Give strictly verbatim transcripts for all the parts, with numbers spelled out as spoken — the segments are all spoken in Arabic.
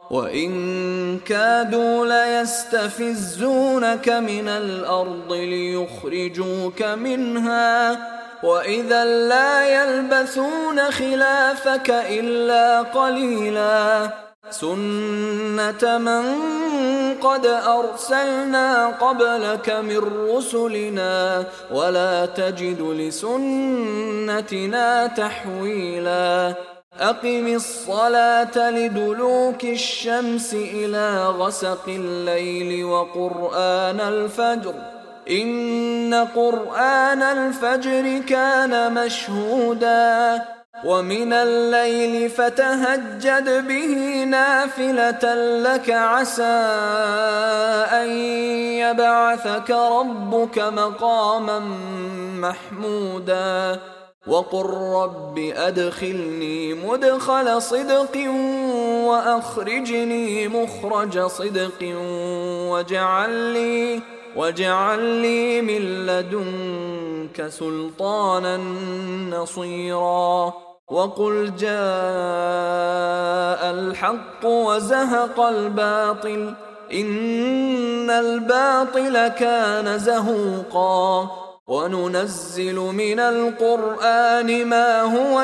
وإن كادوا ليستفزونك من الأرض ليخرجوك منها وإذا لا يلبثون خلافك إلا قليلا سنة من قد أرسلنا قبلك من رسلنا ولا تجد لسنتنا تحويلا أقم الصلاة لدلوك الشمس إلى غسق الليل وقرآن الفجر إن قرآن الفجر كان مشهودا ومن الليل فتهجد به نافلة لك عسى أن يبعثك ربك مقاما محمودا وقل رب أدخلني مدخل صدق وأخرجني مخرج صدق واجعل لي واجعل لي من لدنك سلطانا نصيرا وقل جاء الحق وزهق الباطل إن الباطل كان زهوقا وننزل من القرآن ما هو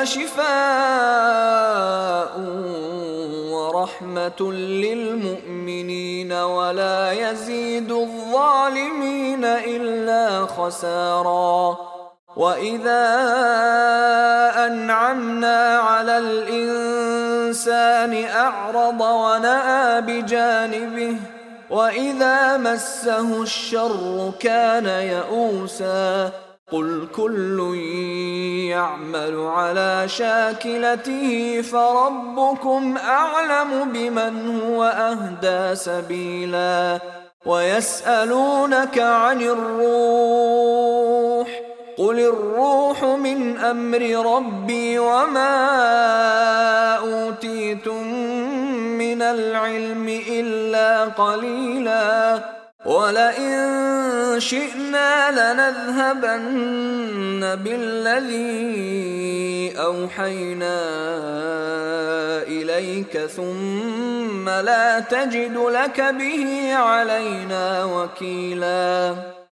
شفاء ورحمة للمؤمنين ولا يزيد الظالمين إلا خسارا وإذا أنعمنا على الإنسان أعرض ونأى بجانبه وإذا مسه الشر كان يئوسا قل كل يعمل على شاكلته فربكم أعلم بمن هو أهدى سبيلا ويسألونك عن الروح قل الروح من أمر ربي وما أوتيتم من العلم إلا قليلا ولئن شئنا لنذهبن بالذي أوحينا إليك ثم لا تجد لك به علينا وكيلا